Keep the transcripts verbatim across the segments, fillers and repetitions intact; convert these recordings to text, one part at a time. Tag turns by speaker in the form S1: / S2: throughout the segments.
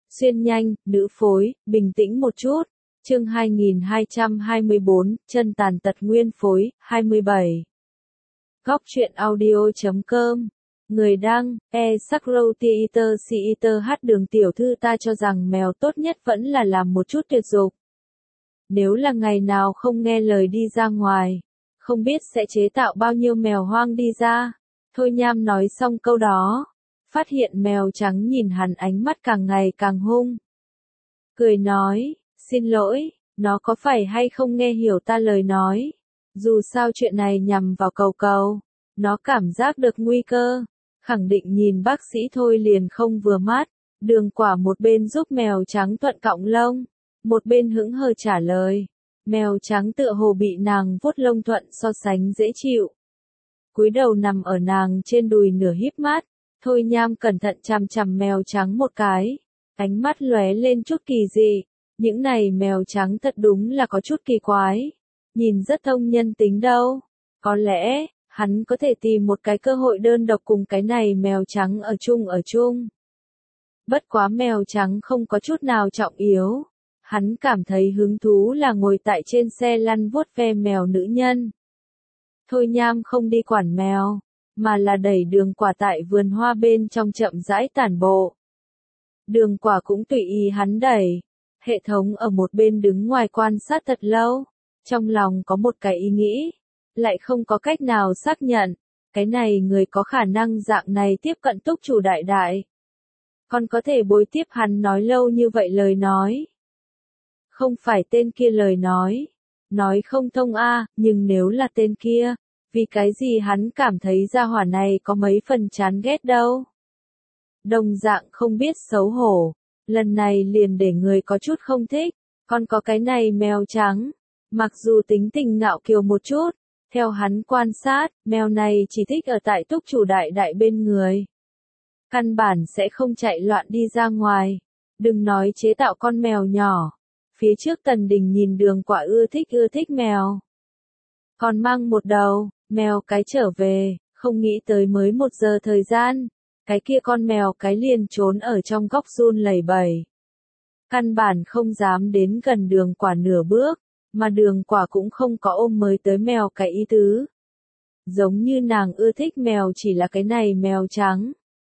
S1: Xuyên nhanh, nữ phối, bình tĩnh một chút. Chương hai nghìn hai trăm hai mươi bốn, chân tàn tật nguyên phối, hai mươi bảy. Góc truyện audio chấm com. Người đăng, e Sakro Theater Theater hát Đường tiểu thư ta cho rằng mèo tốt nhất vẫn là làm một chút tuyệt dục. Nếu là ngày nào không nghe lời đi ra ngoài, không biết sẽ chế tạo bao nhiêu mèo hoang đi ra. Thôi Nham nói xong câu đó, phát hiện mèo trắng nhìn hắn ánh mắt càng ngày càng hung. Cười nói, xin lỗi, nó có phải hay không nghe hiểu ta lời nói? Dù sao chuyện này nhằm vào cầu cầu, nó cảm giác được nguy cơ, khẳng định nhìn bác sĩ thôi liền không vừa mắt. Đường Quả một bên giúp mèo trắng thuận cọng lông, một bên hững hờ trả lời. Mèo trắng tựa hồ bị nàng vuốt lông thuận so sánh dễ chịu. Cúi đầu nằm ở nàng trên đùi nửa híp mắt, Thôi Nham cẩn thận chằm chằm mèo trắng một cái, ánh mắt lóe lên chút kỳ dị. Những này mèo trắng thật đúng là có chút kỳ quái, nhìn rất thông nhân tính đâu. Có lẽ, hắn có thể tìm một cái cơ hội đơn độc cùng cái này mèo trắng ở chung ở chung. Bất quá mèo trắng không có chút nào trọng yếu. Hắn cảm thấy hứng thú là ngồi tại trên xe lăn vuốt ve mèo nữ nhân. Thôi Nham không đi quản mèo, mà là đẩy Đường Quả tại vườn hoa bên trong chậm rãi tản bộ. Đường Quả cũng tùy ý hắn đẩy. Hệ thống ở một bên đứng ngoài quan sát thật lâu, trong lòng có một cái ý nghĩ, lại không có cách nào xác nhận, cái này người có khả năng dạng này tiếp cận túc chủ đại đại. Còn có thể bối tiếp hắn nói lâu như vậy lời nói. Không phải tên kia lời nói, nói không thông a, nhưng nếu là tên kia, vì cái gì hắn cảm thấy gia hỏa này có mấy phần chán ghét đâu. Đồng dạng không biết xấu hổ. Lần này liền để người có chút không thích, còn có cái này mèo trắng, mặc dù tính tình ngạo kiều một chút, theo hắn quan sát, mèo này chỉ thích ở tại túc chủ đại đại bên người. Căn bản sẽ không chạy loạn đi ra ngoài, đừng nói chế tạo con mèo nhỏ. Phía trước Tần Đình nhìn Đường Quả ưa thích ưa thích mèo. Còn mang một đầu, mèo cái trở về, không nghĩ tới mới một giờ thời gian. Cái kia con mèo cái liền trốn ở trong góc run lẩy bẩy. Căn bản không dám đến gần Đường Quả nửa bước, mà Đường Quả cũng không có ôm mới tới mèo cái ý tứ. Giống như nàng ưa thích mèo chỉ là cái này mèo trắng.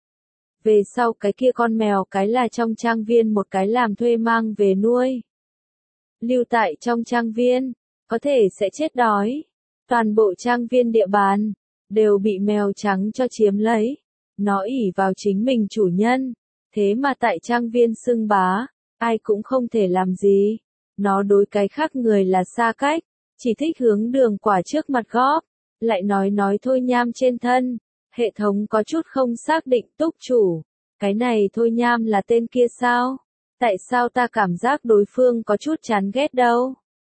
S1: Về sau cái kia con mèo cái là trong trang viên một cái làm thuê mang về nuôi. Lưu tại trong trang viên, có thể sẽ chết đói. Toàn bộ trang viên địa bàn, đều bị mèo trắng cho chiếm lấy. Nó ỷ vào chính mình chủ nhân, thế mà tại trang viên xưng bá, ai cũng không thể làm gì. Nó đối cái khác người là xa cách, chỉ thích hướng Đường Quả trước mặt góp, lại nói nói Thôi Nham trên thân. Hệ thống có chút không xác định túc chủ, cái này Thôi Nham là tên kia sao? Tại sao ta cảm giác đối phương có chút chán ghét đâu?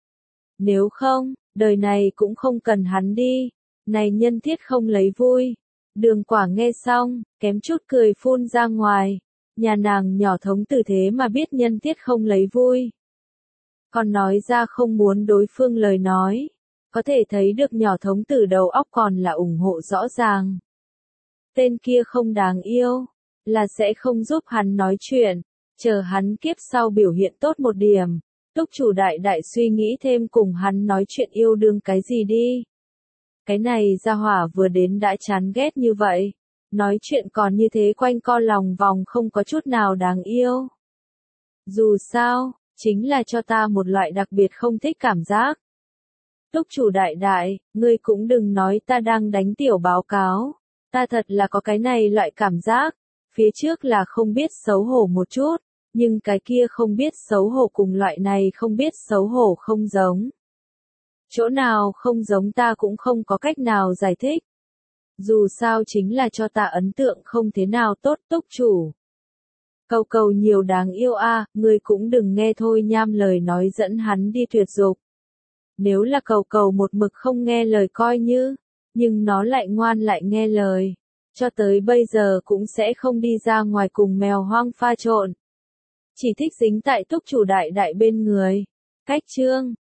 S1: Nếu không, đời này cũng không cần hắn đi, này nhân thiết không lấy vui. Đường Quả nghe xong, kém chút cười phun ra ngoài. Nhà nàng nhỏ thống tử thế mà biết nhân thiết không lấy vui. Còn nói ra không muốn đối phương lời nói. Có thể thấy được nhỏ thống tử đầu óc còn là ủng hộ rõ ràng. Tên kia không đáng yêu, là sẽ không giúp hắn nói chuyện. Chờ hắn kiếp sau biểu hiện tốt một điểm. Túc chủ đại đại suy nghĩ thêm cùng hắn nói chuyện yêu đương cái gì đi. Cái này gia hỏa vừa đến đã chán ghét như vậy, nói chuyện còn như thế quanh co lòng vòng không có chút nào đáng yêu. Dù sao, chính là cho ta một loại đặc biệt không thích cảm giác. Túc chủ đại đại, ngươi cũng đừng nói ta đang đánh tiểu báo cáo, ta thật là có cái này loại cảm giác, phía trước là không biết xấu hổ một chút, nhưng cái kia không biết xấu hổ cùng loại này không biết xấu hổ không giống. Chỗ nào không giống ta cũng không có cách nào giải thích. Dù sao chính là cho ta ấn tượng không thế nào tốt túc chủ. Cầu cầu nhiều đáng yêu a, à, ngươi cũng đừng nghe Thôi Nham lời nói dẫn hắn đi tuyệt dục. Nếu là cầu cầu một mực không nghe lời coi như, nhưng nó lại ngoan lại nghe lời. Cho tới bây giờ cũng sẽ không đi ra ngoài cùng mèo hoang pha trộn. Chỉ thích dính tại túc chủ đại đại bên người. Cách chương